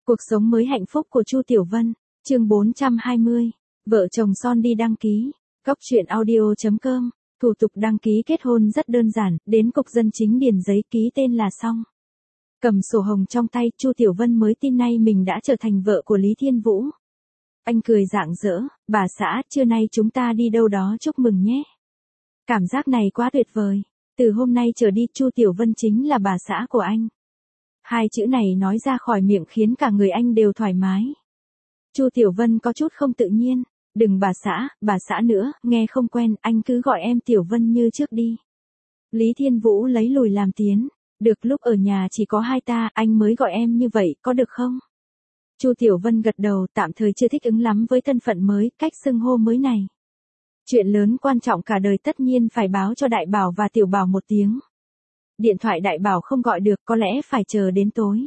Cuộc sống mới hạnh phúc của Chu Tiểu Vân, chương 420. Vợ chồng son đi đăng ký. Góc truyện audio.com. Thủ tục đăng ký kết hôn rất đơn giản, đến cục dân chính điền giấy ký tên là xong. Cầm sổ hồng trong tay, Chu Tiểu Vân mới tin nay mình đã trở thành vợ của Lý Thiên Vũ. Anh cười rạng rỡ, bà xã, trưa nay chúng ta đi đâu đó chúc mừng nhé. Cảm giác này quá tuyệt vời. Từ hôm nay trở đi, Chu Tiểu Vân chính là bà xã của anh. Hai chữ này nói ra khỏi miệng khiến cả người anh đều thoải mái. Chu Tiểu Vân có chút không tự nhiên, đừng bà xã nữa, nghe không quen, anh cứ gọi em Tiểu Vân như trước đi. Lý Thiên Vũ lấy lùi làm tiến, được, lúc ở nhà chỉ có hai ta, anh mới gọi em như vậy, có được không? Chu Tiểu Vân gật đầu, tạm thời chưa thích ứng lắm với thân phận mới, cách xưng hô mới này. Chuyện lớn quan trọng cả đời tất nhiên phải báo cho Đại Bảo và Tiểu Bảo một tiếng. Điện thoại Đại Bảo không gọi được, có lẽ phải chờ đến tối.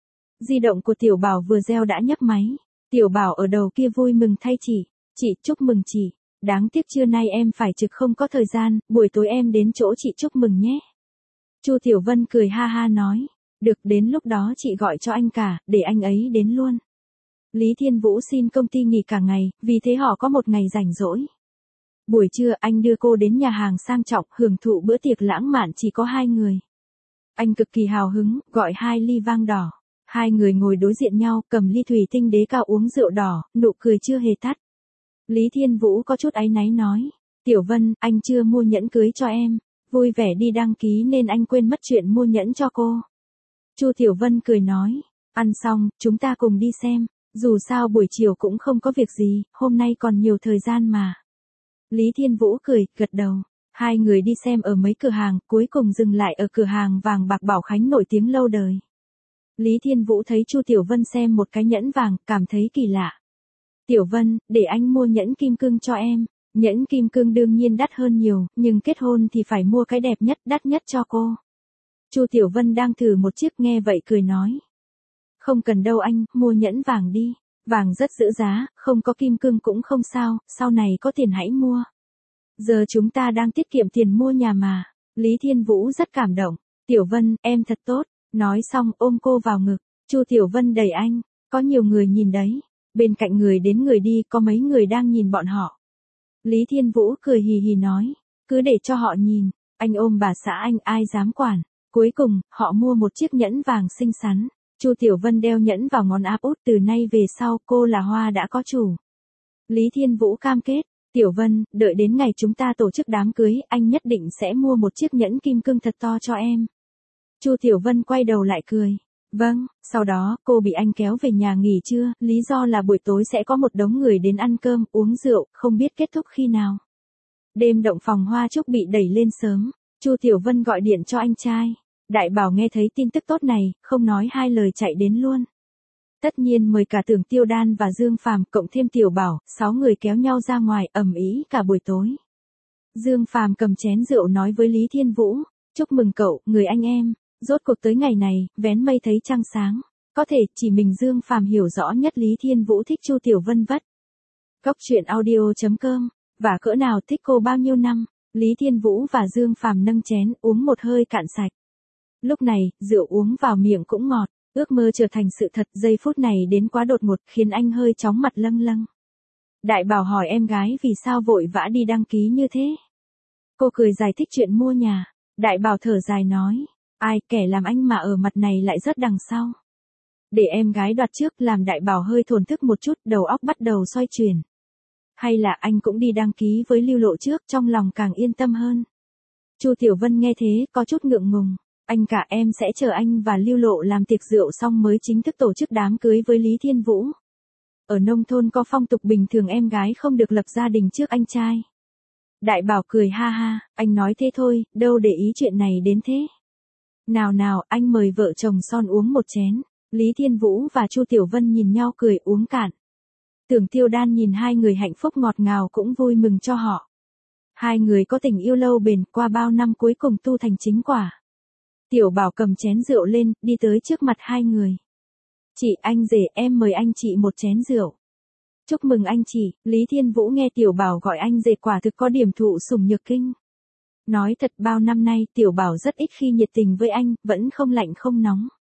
Di động của Tiểu Bảo vừa reo đã nhấc máy. Tiểu Bảo ở đầu kia vui mừng thay chị, chúc mừng chị. Đáng tiếc trưa nay em phải trực không có thời gian, buổi tối em đến chỗ chị chúc mừng nhé. Chu Tiểu Vân cười ha ha nói, được, đến lúc đó chị gọi cho anh cả, để anh ấy đến luôn. Lý Thiên Vũ xin công ty nghỉ cả ngày, vì thế họ có một ngày rảnh rỗi. Buổi trưa anh đưa cô đến nhà hàng sang trọng, hưởng thụ bữa tiệc lãng mạn chỉ có hai người. Anh cực kỳ hào hứng, gọi 2 ly vang đỏ. Hai người ngồi đối diện nhau, cầm ly thủy tinh đế cao uống rượu đỏ, nụ cười chưa hề tắt. Lý Thiên Vũ có chút áy náy nói, Tiểu Vân, anh chưa mua nhẫn cưới cho em, vui vẻ đi đăng ký nên anh quên mất chuyện mua nhẫn cho cô. Chu Tiểu Vân cười nói, ăn xong, chúng ta cùng đi xem, dù sao buổi chiều cũng không có việc gì, hôm nay còn nhiều thời gian mà. Lý Thiên Vũ cười, gật đầu. Hai người đi xem ở mấy cửa hàng, cuối cùng dừng lại ở cửa hàng vàng bạc Bảo Khánh nổi tiếng lâu đời. Lý Thiên Vũ thấy Chu Tiểu Vân xem một cái nhẫn vàng, cảm thấy kỳ lạ. Tiểu Vân, để anh mua nhẫn kim cương cho em. Nhẫn kim cương đương nhiên đắt hơn nhiều, nhưng kết hôn thì phải mua cái đẹp nhất, đắt nhất cho cô. Chu Tiểu Vân đang thử một chiếc, nghe vậy cười nói. Không cần đâu anh, mua nhẫn vàng đi. Vàng rất giữ giá, không có kim cương cũng không sao, sau này có tiền hãy mua. Giờ chúng ta đang tiết kiệm tiền mua nhà mà. Lý Thiên Vũ rất cảm động. Tiểu Vân, em thật tốt. Nói xong ôm cô vào ngực. Chu Tiểu Vân đẩy anh. Có nhiều người nhìn đấy. Bên cạnh người đến người đi, có mấy người đang nhìn bọn họ. Lý Thiên Vũ cười hì hì nói. Cứ để cho họ nhìn. Anh ôm bà xã anh, ai dám quản. Cuối cùng, họ mua một chiếc nhẫn vàng xinh xắn. Chu Tiểu Vân đeo nhẫn vào ngón áp út, từ nay về sau cô là hoa đã có chủ. Lý Thiên Vũ cam kết. Tiểu Vân, đợi đến ngày chúng ta tổ chức đám cưới, anh nhất định sẽ mua một chiếc nhẫn kim cương thật to cho em. Chu Tiểu Vân quay đầu lại cười. Vâng, sau đó, cô bị anh kéo về nhà nghỉ trưa, lý do là buổi tối sẽ có một đống người đến ăn cơm, uống rượu, không biết kết thúc khi nào. Đêm động phòng hoa chúc bị đẩy lên sớm, Chu Tiểu Vân gọi điện cho anh trai. Đại Bảo nghe thấy tin tức tốt này, không nói hai lời chạy đến luôn. Tất nhiên mời cả Tưởng Tiêu Đan và Dương Phàm cộng thêm Tiểu Bảo, 6 người kéo nhau ra ngoài ầm ĩ cả buổi tối. Dương Phàm cầm chén rượu nói với Lý Thiên Vũ, chúc mừng cậu, người anh em, rốt cuộc tới ngày này, vén mây thấy trăng sáng. Có thể chỉ mình Dương Phàm hiểu rõ nhất Lý Thiên Vũ thích Chu Tiểu Vân vất. Góc truyện audio.com, và cỡ nào thích cô bao nhiêu năm. Lý Thiên Vũ và Dương Phàm nâng chén uống một hơi cạn sạch. Lúc này, rượu uống vào miệng cũng ngọt. Ước mơ trở thành sự thật, giây phút này đến quá đột ngột, khiến anh hơi chóng mặt lâng lâng. Đại Bảo hỏi em gái vì sao vội vã đi đăng ký như thế. Cô cười giải thích chuyện mua nhà. Đại Bảo thở dài nói, ai, kẻ làm anh mà ở mặt này lại rất đằng sau. Để em gái đoạt trước, làm Đại Bảo hơi thổn thức một chút, đầu óc bắt đầu xoay chuyển. Hay là anh cũng đi đăng ký với Lưu Lộ trước, trong lòng càng yên tâm hơn. Chu Tiểu Vân nghe thế, có chút ngượng ngùng. Anh cả, em sẽ chờ anh và Lưu Lộ làm tiệc rượu xong mới chính thức tổ chức đám cưới với Lý Thiên Vũ. Ở nông thôn có phong tục bình thường em gái không được lập gia đình trước anh trai. Đại Bảo cười ha ha, anh nói thế thôi, đâu để ý chuyện này đến thế. Nào, anh mời vợ chồng son uống một chén. Lý Thiên Vũ và Chu Tiểu Vân nhìn nhau cười uống cạn. Tưởng Tiêu Đan nhìn hai người hạnh phúc ngọt ngào cũng vui mừng cho họ. Hai người có tình yêu lâu bền, qua bao năm cuối cùng tu thành chính quả. Tiểu Bảo cầm chén rượu lên, đi tới trước mặt hai người. Chị, anh rể, em mời anh chị một chén rượu. Chúc mừng anh chị. Lý Thiên Vũ nghe Tiểu Bảo gọi anh rể quả thực có điểm thụ sủng nhược kinh. Nói thật bao năm nay Tiểu Bảo rất ít khi nhiệt tình với anh, vẫn không lạnh không nóng.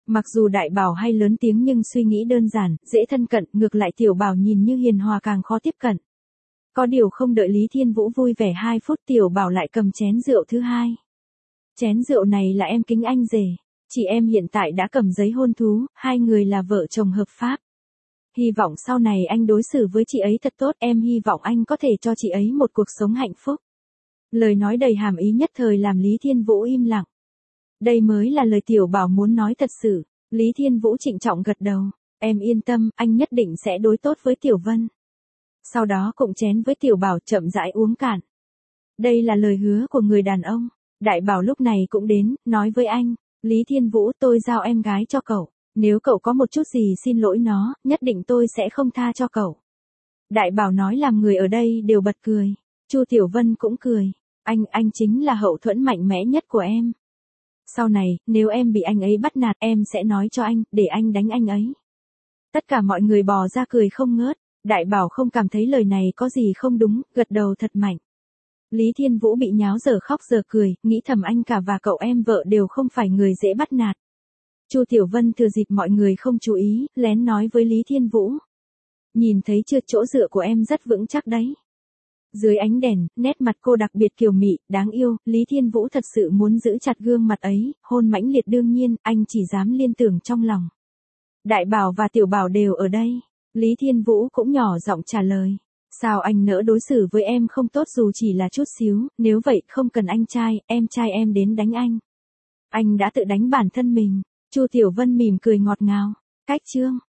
Mặc dù Đại Bảo hay lớn tiếng nhưng suy nghĩ đơn giản, dễ thân cận, ngược lại Tiểu Bảo nhìn như hiền hòa càng khó tiếp cận. Có điều không đợi Lý Thiên Vũ vui vẻ 2 phút Tiểu Bảo lại cầm chén rượu thứ hai. Chén rượu này là em kính anh rể. Chị em hiện tại đã cầm giấy hôn thú, 2 người là vợ chồng hợp pháp. Hy vọng sau này anh đối xử với chị ấy thật tốt, em hy vọng anh có thể cho chị ấy một cuộc sống hạnh phúc. Lời nói đầy hàm ý nhất thời làm Lý Thiên Vũ im lặng. Đây mới là lời Tiểu Bảo muốn nói thật sự. Lý Thiên Vũ trịnh trọng gật đầu. Em yên tâm, anh nhất định sẽ đối tốt với Tiểu Vân. Sau đó cụng chén với Tiểu Bảo chậm rãi uống cạn. Đây là lời hứa của người đàn ông. Đại Bảo lúc này cũng đến, nói với anh. Lý Thiên Vũ, tôi giao em gái cho cậu. Nếu cậu có một chút gì xin lỗi nó, nhất định tôi sẽ không tha cho cậu. Đại Bảo nói làm người ở đây đều bật cười. Chu Tiểu Vân cũng cười. Anh chính là hậu thuẫn mạnh mẽ nhất của em. Sau này, nếu em bị anh ấy bắt nạt, em sẽ nói cho anh, để anh đánh anh ấy. Tất cả mọi người bò ra cười không ngớt. Đại Bảo không cảm thấy lời này có gì không đúng, gật đầu thật mạnh. Lý Thiên Vũ bị nháo giờ khóc giờ cười, nghĩ thầm anh cả và cậu em vợ đều không phải người dễ bắt nạt. Chu Tiểu Vân thừa dịp mọi người không chú ý, lén nói với Lý Thiên Vũ. Nhìn thấy chưa, chỗ dựa của em rất vững chắc đấy. Dưới ánh đèn, nét mặt cô đặc biệt kiều mị, đáng yêu, Lý Thiên Vũ thật sự muốn giữ chặt gương mặt ấy, hôn mãnh liệt đương nhiên, anh chỉ dám liên tưởng trong lòng. Đại Bảo và Tiểu Bảo đều ở đây. Lý Thiên Vũ cũng nhỏ giọng trả lời. Sao anh nỡ đối xử với em không tốt dù chỉ là chút xíu, nếu vậy không cần anh trai em đến đánh anh. Anh đã tự đánh bản thân mình. Chu Tiểu Vân mỉm cười ngọt ngào. Cách chương.